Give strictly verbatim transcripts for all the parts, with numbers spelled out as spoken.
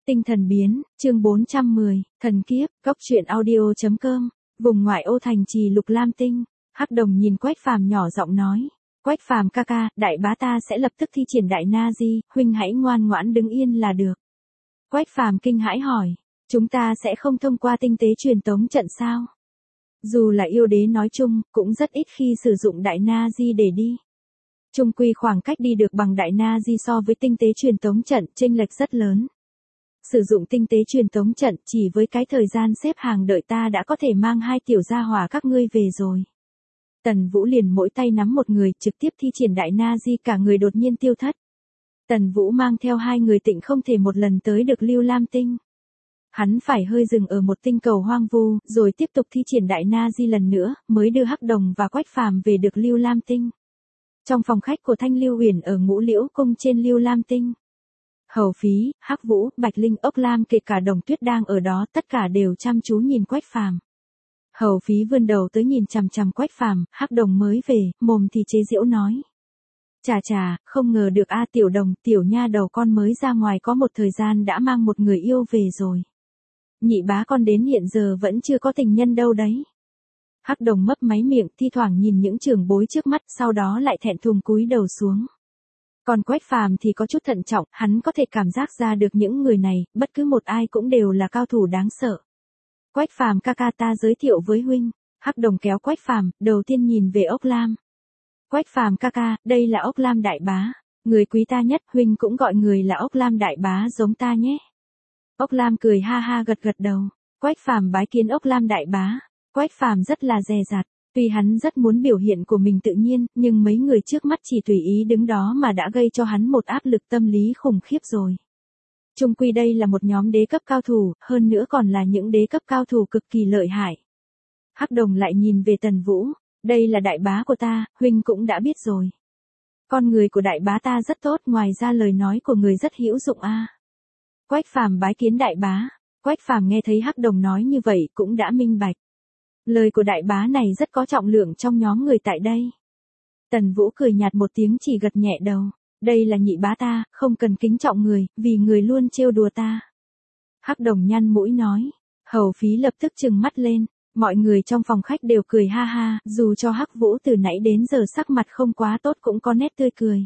Tinh thần biến, chương bốn trăm mười, thần kiếp, góc truyện audio.com, vùng ngoại ô thành trì Lục Lam Tinh. Hắc Đồng nhìn Quách Phàm nhỏ giọng nói, Quách Phàm ca ca, đại bá ta sẽ lập tức thi triển đại na di, huynh hãy ngoan ngoãn đứng yên là được. Quách Phàm kinh hãi hỏi, chúng ta sẽ không thông qua tinh tế truyền tống trận sao? Dù là yêu đế nói chung, cũng rất ít khi sử dụng đại na di để đi. Chung quy khoảng cách đi được bằng đại na di so với tinh tế truyền tống trận chênh lệch rất lớn. Sử dụng tinh tế truyền tống trận chỉ với cái thời gian xếp hàng đợi ta đã có thể mang hai tiểu gia hỏa các ngươi về rồi. Tần Vũ liền mỗi tay nắm một người trực tiếp thi triển đại na di, cả người đột nhiên tiêu thất. Tần Vũ mang theo hai người tịnh không thể một lần tới được Lưu Lam Tinh. Hắn phải hơi dừng ở một tinh cầu hoang vu, rồi tiếp tục thi triển đại na di lần nữa, mới đưa Hắc Đồng và Quách Phàm về được Lưu Lam Tinh. Trong phòng khách của Thanh Lưu Uyển ở Ngũ Liễu Cung trên Lưu Lam Tinh, Hầu Phí, Hắc Vũ, Bạch Linh, Ốc Lam kể cả Đồng Tuyết đang ở đó, tất cả đều chăm chú nhìn Quách Phàm. Hầu Phí vươn đầu tới nhìn chằm chằm Quách Phàm, Hắc Đồng mới về, mồm thì chế giễu nói: "Chà chà, không ngờ được a Tiểu Đồng, tiểu nha đầu con mới ra ngoài có một thời gian đã mang một người yêu về rồi. Nhị bá con đến hiện giờ vẫn chưa có tình nhân đâu đấy." Hắc Đồng mấp máy miệng, thi thoảng nhìn những trưởng bối trước mắt, sau đó lại thẹn thùng cúi đầu xuống. Còn Quách Phàm thì có chút thận trọng, hắn có thể cảm giác ra được những người này, bất cứ một ai cũng đều là cao thủ đáng sợ. "Quách Phàm ca ca, ta giới thiệu với huynh." Hắc Đồng kéo Quách Phàm, đầu tiên nhìn về Ốc Lam. "Quách Phàm ca ca, đây là Ốc Lam đại bá, người quý ta nhất, huynh cũng gọi người là Ốc Lam đại bá giống ta nhé." Ốc Lam cười ha ha gật gật đầu. Quách Phàm bái kiến Ốc Lam đại bá. Quách Phàm rất là dè dặt, tuy hắn rất muốn biểu hiện của mình tự nhiên, nhưng mấy người trước mắt chỉ tùy ý đứng đó mà đã gây cho hắn một áp lực tâm lý khủng khiếp rồi. Chung quy đây là một nhóm đế cấp cao thủ, hơn nữa còn là những đế cấp cao thủ cực kỳ lợi hại. Hắc Đồng lại nhìn về Tần Vũ, "Đây là đại bá của ta, huynh cũng đã biết rồi. Con người của đại bá ta rất tốt, ngoài ra lời nói của người rất hữu dụng a." Quách Phàm bái kiến đại bá. Quách Phàm nghe thấy Hắc Đồng nói như vậy cũng đã minh bạch. Lời của đại bá này rất có trọng lượng trong nhóm người tại đây. Tần Vũ cười nhạt một tiếng, chỉ gật nhẹ đầu. "Đây là nhị bá ta, không cần kính trọng người, vì người luôn trêu đùa ta." Hắc Đồng nhăn mũi nói. Hầu Phí lập tức trừng mắt lên. Mọi người trong phòng khách đều cười ha ha, dù cho Hắc Vũ từ nãy đến giờ sắc mặt không quá tốt cũng có nét tươi cười.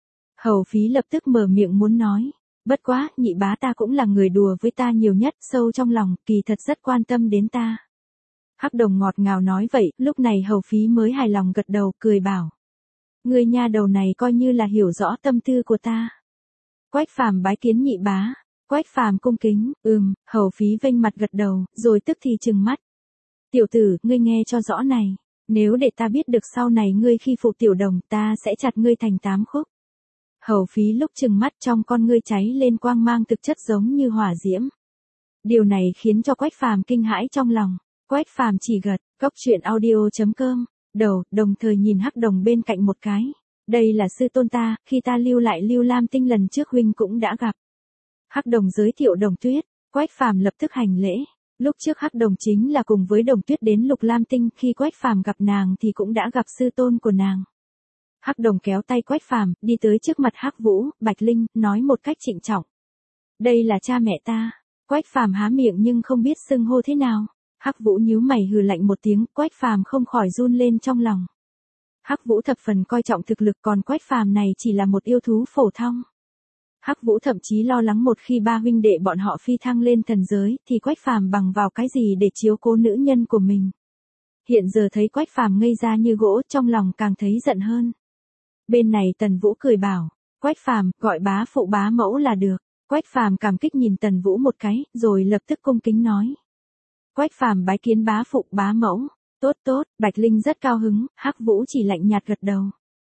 Hầu Phí lập tức mở miệng muốn nói, "Bất quá, nhị bá ta cũng là người đùa với ta nhiều nhất, sâu trong lòng, kỳ thật rất quan tâm đến ta." Hắc Đồng ngọt ngào nói vậy, lúc này Hầu Phí mới hài lòng gật đầu, cười bảo: "Ngươi nha đầu này coi như là hiểu rõ tâm tư của ta." Quách Phàm bái kiến nhị bá. Quách Phàm cung kính, ừm, Hầu Phí vênh mặt gật đầu, rồi tức thì trừng mắt. "Tiểu tử, ngươi nghe cho rõ này, nếu để ta biết được sau này ngươi khi phụ Tiểu Đồng, ta sẽ chặt ngươi thành tám khúc." Hầu Phí lúc trừng mắt trong con ngươi cháy lên quang mang thực chất giống như hỏa diễm. Điều này khiến cho Quách Phàm kinh hãi trong lòng. Quách Phàm chỉ gật, góc truyện audio.com, đầu, đồng thời nhìn Hắc Đồng bên cạnh một cái. "Đây là sư tôn ta, khi ta lưu lại Lưu Lam Tinh lần trước huynh cũng đã gặp." Hắc Đồng giới thiệu Đồng Tuyết. Quách Phàm lập tức hành lễ. Lúc trước Hắc Đồng chính là cùng với Đồng Tuyết đến Lục Lam Tinh, khi Quách Phàm gặp nàng thì cũng đã gặp sư tôn của nàng. Hắc Đồng kéo tay Quách Phàm, đi tới trước mặt Hắc Vũ, Bạch Linh, nói một cách trịnh trọng: "Đây là cha mẹ ta." Quách Phàm há miệng nhưng không biết xưng hô thế nào. Hắc Vũ nhíu mày hừ lạnh một tiếng, Quách Phàm không khỏi run lên trong lòng. Hắc Vũ thập phần coi trọng thực lực, còn Quách Phàm này chỉ là một yêu thú phổ thông. Hắc Vũ thậm chí lo lắng một khi ba huynh đệ bọn họ phi thăng lên thần giới, thì Quách Phàm bằng vào cái gì để chiếu cố nữ nhân của mình. Hiện giờ thấy Quách Phàm ngây ra như gỗ, trong lòng càng thấy giận hơn. Bên này Tần Vũ cười bảo, "Quách Phàm, gọi bá phụ bá mẫu là được." Quách Phàm cảm kích nhìn Tần Vũ một cái, rồi lập tức cung kính nói: "Quách Phàm bái kiến bá phụ bá mẫu." "Tốt tốt." Bạch Linh rất cao hứng, Hắc Vũ chỉ lạnh nhạt gật đầu.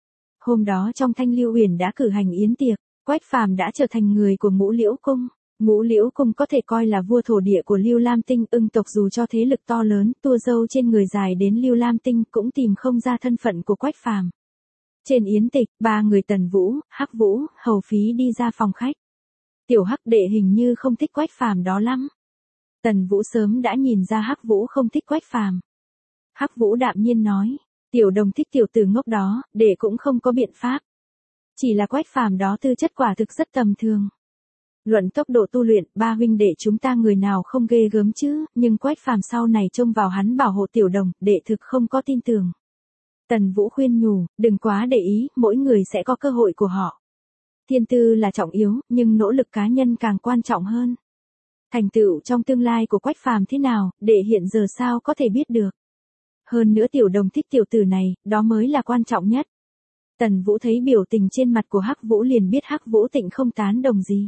Hôm đó trong Thanh Lưu Uyển đã cử hành yến tiệc, Quách Phàm đã trở thành người của Ngũ Liễu Cung. Ngũ Liễu Cung có thể coi là vua thổ địa của Lưu Lam Tinh, Ưng tộc dù cho thế lực to lớn, tua râu trên người dài đến Lưu Lam Tinh cũng tìm không ra thân phận của Quách Phàm. Trên yến tịch, ba người Tần Vũ, Hắc Vũ, Hầu Phí đi ra phòng khách. Tiểu Hắc đệ hình như không thích Quách Phàm đó lắm. Tần Vũ sớm đã nhìn ra Hắc Vũ không thích Quách Phàm. Hắc Vũ đạm nhiên nói, "Tiểu Đồng thích tiểu tử ngốc đó, đệ cũng không có biện pháp. Chỉ là Quách Phàm đó tư chất quả thực rất tầm thường." Luận tốc độ tu luyện, ba huynh đệ chúng ta người nào không ghê gớm chứ, nhưng Quách Phàm sau này trông vào hắn bảo hộ Tiểu Đồng, đệ thực không có tin tưởng. Tần Vũ khuyên nhủ, đừng quá để ý, mỗi người sẽ có cơ hội của họ. Thiên tư là trọng yếu, nhưng nỗ lực cá nhân càng quan trọng hơn. Thành tựu trong tương lai của Quách Phàm thế nào, đệ hiện giờ sao có thể biết được. Hơn nữa Tiểu Đồng thích tiểu tử này, đó mới là quan trọng nhất. Tần Vũ thấy biểu tình trên mặt của Hắc Vũ liền biết Hắc Vũ Tịnh không tán đồng gì.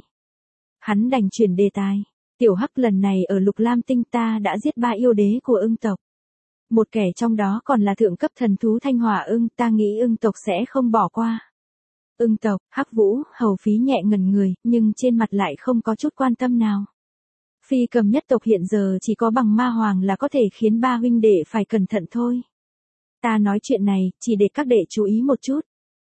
Hắn đành chuyển đề tài. Tiểu Hắc, lần này ở Lục Lam Tinh ta đã giết ba yêu đế của ưng tộc. Một kẻ trong đó còn là thượng cấp thần thú Thanh Hỏa ưng, ta nghĩ ưng tộc sẽ không bỏ qua. Ưng tộc, Hắc Vũ, Hầu Phí nhẹ ngẩn người, nhưng trên mặt lại không có chút quan tâm nào. Phi Cầm nhất tộc hiện giờ chỉ có bằng ma hoàng là có thể khiến ba huynh đệ phải cẩn thận thôi. Ta nói chuyện này, chỉ để các đệ chú ý một chút.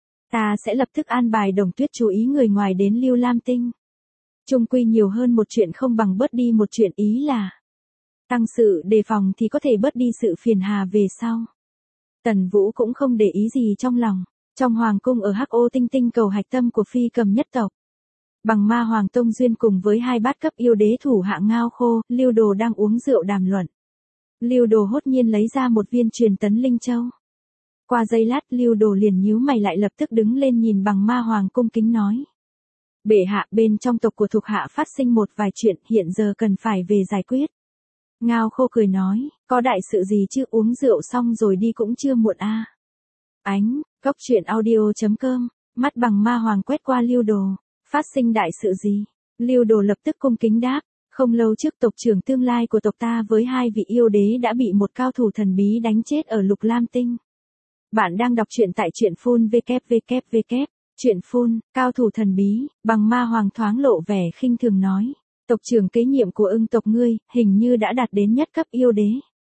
Ta sẽ lập tức an bài Đồng Tuyết chú ý người ngoài đến Lưu Lam Tinh. Chung quy nhiều hơn một chuyện không bằng bớt đi một chuyện, ý là tăng sự đề phòng thì có thể bớt đi sự phiền hà về sau. Tần Vũ cũng không để ý gì trong lòng. Trong hoàng cung ở Hắc Ô Tinh tinh cầu hạch tâm của Phi Cầm nhất tộc, Bằng Ma Hoàng Tông Duyên cùng với hai bát cấp yêu đế thủ hạ Ngao Khô, Lưu Đồ đang uống rượu đàm luận. Lưu Đồ hốt nhiên lấy ra một viên truyền tấn linh châu. Qua giây lát Lưu Đồ liền nhíu mày lại lập tức đứng lên nhìn Bằng Ma Hoàng cung kính nói. Bệ hạ, bên trong tộc của thuộc hạ phát sinh một vài chuyện hiện giờ cần phải về giải quyết. Ngao Khô cười nói, có đại sự gì chứ, uống rượu xong rồi đi cũng chưa muộn a. À. Ánh, góc truyện audio chấm com, mắt Bằng Ma Hoàng quét qua Lưu Đồ, phát sinh đại sự gì? Lưu Đồ lập tức cung kính đáp, không lâu trước tộc trưởng tương lai của tộc ta với hai vị yêu đế đã bị một cao thủ thần bí đánh chết ở Lục Lam Tinh. Bạn đang đọc truyện tại truyện phun vê kép vê kép vê kép. Chuyện phun, cao thủ thần bí, Bằng Ma Hoàng thoáng lộ vẻ khinh thường nói. Tộc trưởng kế nhiệm của ưng tộc ngươi, hình như đã đạt đến nhất cấp yêu đế.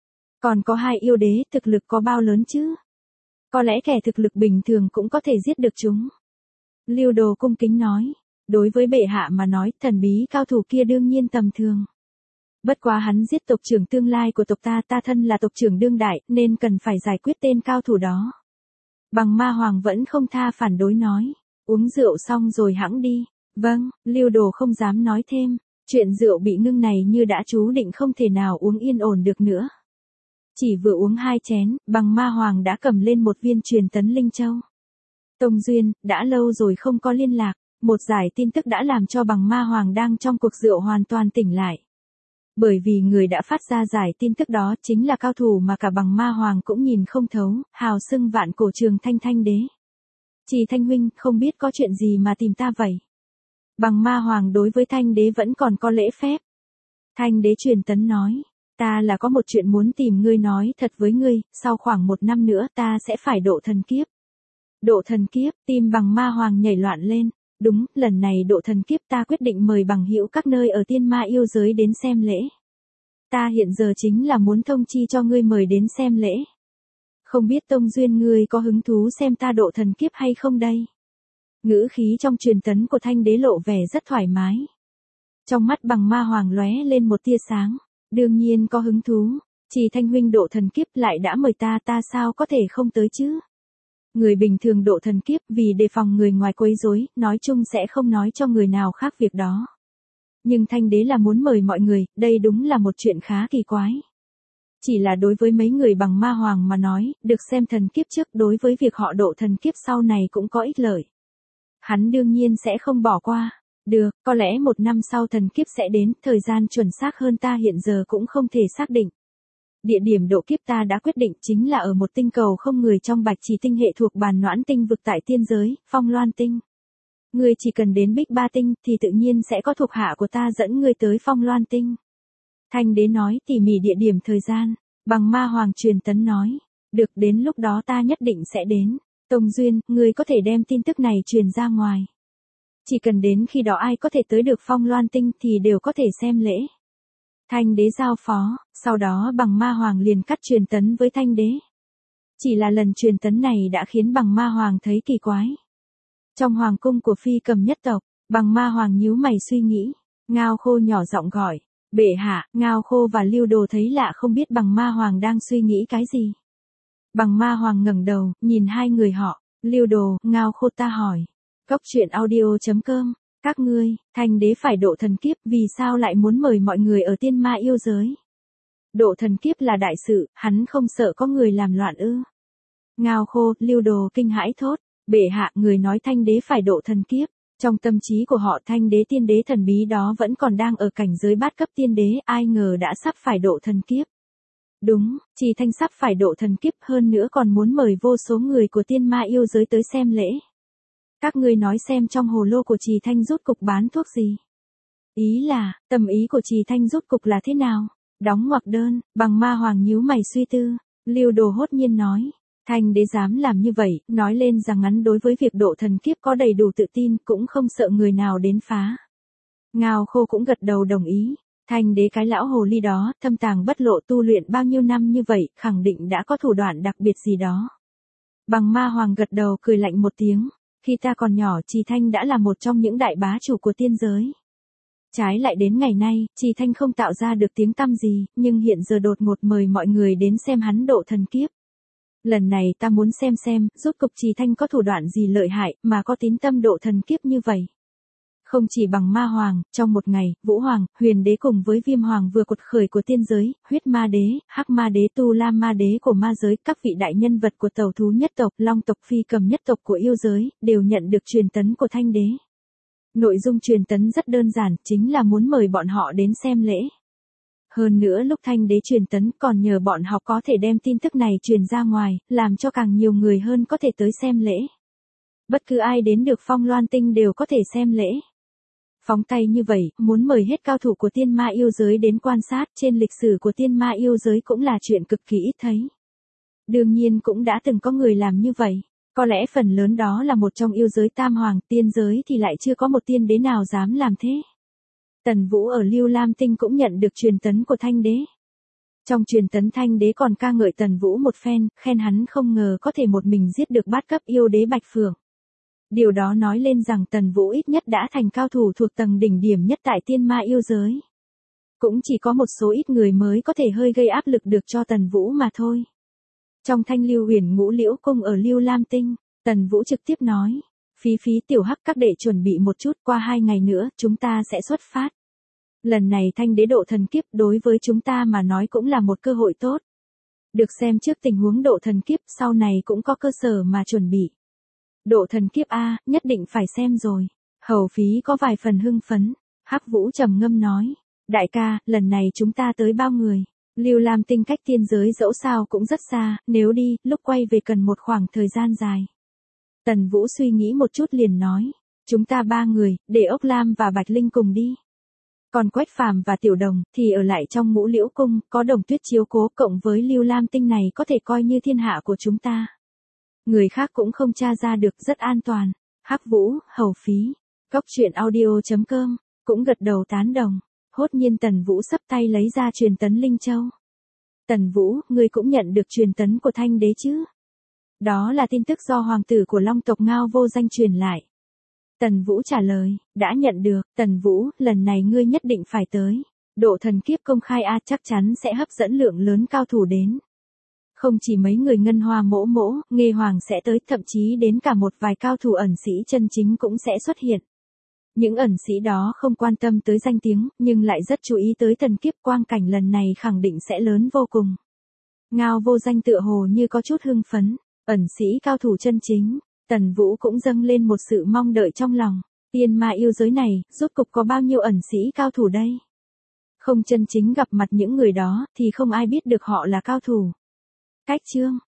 Còn có hai yêu đế, thực lực có bao lớn chứ? Có lẽ kẻ thực lực bình thường cũng có thể giết được chúng. Lưu Đồ cung kính nói. Đối với bệ hạ mà nói, thần bí cao thủ kia đương nhiên tầm thường. Bất quá hắn giết tộc trưởng tương lai của tộc ta, ta thân là tộc trưởng đương đại, nên cần phải giải quyết tên cao thủ đó. Bằng Ma Hoàng vẫn không tha phản đối nói. Uống rượu xong rồi hẵng đi. Vâng, Lưu Đồ không dám nói thêm. Chuyện rượu bị ngưng này như đã chú định không thể nào uống yên ổn được nữa. Chỉ vừa uống hai chén, Bằng Ma Hoàng đã cầm lên một viên truyền tấn linh châu. Tông Duyên, đã lâu rồi không có liên lạc. Một giải tin tức đã làm cho Bằng Ma Hoàng đang trong cuộc rượu hoàn toàn tỉnh lại. Bởi vì người đã phát ra giải tin tức đó chính là cao thủ mà cả Bằng Ma Hoàng cũng nhìn không thấu, hào xưng vạn cổ trường Thanh Thanh Đế. Chỉ Thanh huynh, không biết có chuyện gì mà tìm ta vậy? Bằng Ma Hoàng đối với Thanh Đế vẫn còn có lễ phép. Thanh Đế truyền tấn nói, ta là có một chuyện muốn tìm ngươi nói thật với ngươi, sau khoảng một năm nữa ta sẽ phải độ thần kiếp. Độ thần kiếp, tim Bằng Ma Hoàng nhảy loạn lên. Đúng, lần này độ thần kiếp ta quyết định mời bằng hữu các nơi ở tiên ma yêu giới đến xem lễ. Ta hiện giờ chính là muốn thông chi cho ngươi mời đến xem lễ. Không biết Tông Duyên ngươi có hứng thú xem ta độ thần kiếp hay không đây? Ngữ khí trong truyền tấn của Thanh Đế lộ vẻ rất thoải mái. Trong mắt Bằng Ma Hoàng lóe lên một tia sáng. Đương nhiên có hứng thú. Chỉ Thanh huynh độ thần kiếp lại đã mời ta, ta sao có thể không tới chứ? Người bình thường độ thần kiếp vì đề phòng người ngoài quấy rối, nói chung sẽ không nói cho người nào khác việc đó. Nhưng Thanh Đế là muốn mời mọi người, đây đúng là một chuyện khá kỳ quái. Chỉ là đối với mấy người Bằng Ma Hoàng mà nói, được xem thần kiếp trước đối với việc họ độ thần kiếp sau này cũng có ích lợi. Hắn đương nhiên sẽ không bỏ qua. Được, có lẽ một năm sau thần kiếp sẽ đến, thời gian chuẩn xác hơn ta hiện giờ cũng không thể xác định. Địa điểm độ kiếp ta đã quyết định chính là ở một tinh cầu không người trong Bạch Chỉ tinh hệ thuộc Bàn Noãn tinh vực tại tiên giới, Phong Loan tinh. Ngươi chỉ cần đến Bích Ba tinh thì tự nhiên sẽ có thuộc hạ của ta dẫn ngươi tới Phong Loan tinh. Thanh Đế nói tỉ mỉ địa điểm thời gian, Bằng Ma Hoàng truyền tấn nói, được, đến lúc đó ta nhất định sẽ đến. Tông Duyên, ngươi có thể đem tin tức này truyền ra ngoài. Chỉ cần đến khi đó ai có thể tới được Phong Loan tinh thì đều có thể xem lễ. Thanh Đế giao phó, sau đó Bằng Ma Hoàng liền cắt truyền tấn với Thanh Đế. Chỉ là lần truyền tấn này đã khiến Bằng Ma Hoàng thấy kỳ quái. Trong hoàng cung của Phi Cầm nhất tộc, Bằng Ma Hoàng nhíu mày suy nghĩ. Ngao Khô nhỏ giọng gọi, bệ hạ. Ngao Khô và Lưu Đồ thấy lạ không biết Bằng Ma Hoàng đang suy nghĩ cái gì. Bằng Ma Hoàng ngẩng đầu, nhìn hai người họ. Lưu Đồ, Ngao Khô, ta hỏi. Góc truyện audio chấm com Các ngươi, Thanh đế phải độ thần kiếp, vì sao lại muốn mời mọi người ở tiên ma yêu giới? Độ thần kiếp là đại sự, hắn không sợ có người làm loạn ư? Ngao Khô, Lưu Đồ kinh hãi thốt, bệ hạ, người nói Thanh đế phải độ thần kiếp. Trong tâm trí của họ Thanh đế tiên đế thần bí đó vẫn còn đang ở cảnh giới bát cấp tiên đế, ai ngờ đã sắp phải độ thần kiếp. Đúng, Trì Thanh sắp phải độ thần kiếp, hơn nữa còn muốn mời vô số người của tiên ma yêu giới tới xem lễ. Các ngươi nói xem trong hồ lô của Trì Thanh rút cục bán thuốc gì? Ý là, tâm ý của Trì Thanh rút cục là thế nào? Đóng ngoặc đơn, Bằng Ma Hoàng nhíu mày suy tư. Lưu Đồ hốt nhiên nói, Thanh đế dám làm như vậy, nói lên rằng hắn đối với việc độ thần kiếp có đầy đủ tự tin, cũng không sợ người nào đến phá. Ngao Khô cũng gật đầu đồng ý. Thanh đế cái lão hồ ly đó, thâm tàng bất lộ tu luyện bao nhiêu năm như vậy, khẳng định đã có thủ đoạn đặc biệt gì đó. Bằng Ma Hoàng gật đầu cười lạnh một tiếng. Khi ta còn nhỏ, Trì Thanh đã là một trong những đại bá chủ của tiên giới. Trái lại đến ngày nay, Trì Thanh không tạo ra được tiếng tăm gì, nhưng hiện giờ đột ngột mời mọi người đến xem hắn độ thần kiếp. Lần này ta muốn xem xem, rốt cục Trì Thanh có thủ đoạn gì lợi hại, mà có tín tâm độ thần kiếp như vậy. Không chỉ Bằng Ma Hoàng, trong một ngày, Vũ Hoàng, Huyền Đế cùng với Viêm Hoàng vừa quật khởi của tiên giới, Huyết Ma Đế, Hắc Ma Đế, Tu La Ma Đế của ma giới, các vị đại nhân vật của Tẩu Thú nhất tộc, Long tộc, Phi Cầm nhất tộc của yêu giới, đều nhận được truyền tấn của Thanh đế. Nội dung truyền tấn rất đơn giản, chính là muốn mời bọn họ đến xem lễ. Hơn nữa lúc Thanh đế truyền tấn còn nhờ bọn họ có thể đem tin tức này truyền ra ngoài, làm cho càng nhiều người hơn có thể tới xem lễ. Bất cứ ai đến được Phong Loan Tinh đều có thể xem lễ. Phóng tay như vậy, muốn mời hết cao thủ của tiên ma yêu giới đến quan sát, trên lịch sử của tiên ma yêu giới cũng là chuyện cực kỳ ít thấy. Đương nhiên cũng đã từng có người làm như vậy. Có lẽ phần lớn đó là một trong yêu giới tam hoàng, tiên giới thì lại chưa có một tiên đế nào dám làm thế. Tần Vũ ở Lưu Lam Tinh cũng nhận được truyền tấn của Thanh đế. Trong truyền tấn Thanh đế còn ca ngợi Tần Vũ một phen, khen hắn không ngờ có thể một mình giết được bát cấp yêu đế Bạch Phượng. Điều đó nói lên rằng Tần Vũ ít nhất đã thành cao thủ thuộc tầng đỉnh điểm nhất tại tiên ma yêu giới. Cũng chỉ có một số ít người mới có thể hơi gây áp lực được cho Tần Vũ mà thôi. Trong Thanh Lưu Huyền Ngũ Liễu Cung ở Lưu Lam Tinh, Tần Vũ trực tiếp nói, Phí Phí tiểu hắc các đệ chuẩn bị một chút, qua hai ngày nữa, chúng ta sẽ xuất phát. Lần này Thanh đế độ thần kiếp đối với chúng ta mà nói cũng là một cơ hội tốt. Được xem trước tình huống độ thần kiếp, sau này cũng có cơ sở mà chuẩn bị. Độ thần kiếp A, nhất định phải xem rồi. Hầu Phí có vài phần hưng phấn. Hắc Vũ trầm ngâm nói, đại ca, lần này chúng ta tới bao người? Lưu Lam Tinh cách tiên giới dẫu sao cũng rất xa, nếu đi, lúc quay về cần một khoảng thời gian dài. Tần Vũ suy nghĩ một chút liền nói, chúng ta ba người, để Ốc Lam và Bạch Linh cùng đi. Còn Quách Phàm và Tiểu Đồng thì ở lại trong Ngũ Liễu Cung, có Đồng Tuyết chiếu cố, cộng với Lưu Lam Tinh này có thể coi như thiên hạ của chúng ta. Người khác cũng không tra ra được, rất an toàn. Hắc Vũ, Hầu Phí, Cốc Truyện Audio chấm com cũng gật đầu tán đồng. Hốt nhiên Tần Vũ sắp tay lấy ra truyền tấn Linh Châu. Tần Vũ, ngươi cũng nhận được truyền tấn của Thanh đế chứ? Đó là tin tức do hoàng tử của Long tộc Ngao Vô Danh truyền lại. Tần Vũ trả lời, đã nhận được. Tần Vũ, lần này ngươi nhất định phải tới. Độ thần kiếp công khai A, chắc chắn sẽ hấp dẫn lượng lớn cao thủ đến. Không chỉ mấy người Ngân Hoa Mỗ Mỗ, Nghê Hoàng sẽ tới, thậm chí đến cả một vài cao thủ ẩn sĩ chân chính cũng sẽ xuất hiện. Những ẩn sĩ đó không quan tâm tới danh tiếng, nhưng lại rất chú ý tới thần kiếp, quang cảnh lần này khẳng định sẽ lớn vô cùng. Ngao Vô Danh tựa hồ như có chút hưng phấn, ẩn sĩ cao thủ chân chính, Tần Vũ cũng dâng lên một sự mong đợi trong lòng. Tiên ma yêu giới này, rốt cục có bao nhiêu ẩn sĩ cao thủ đây? Không chân chính gặp mặt những người đó, thì không ai biết được họ là cao thủ. Cách chương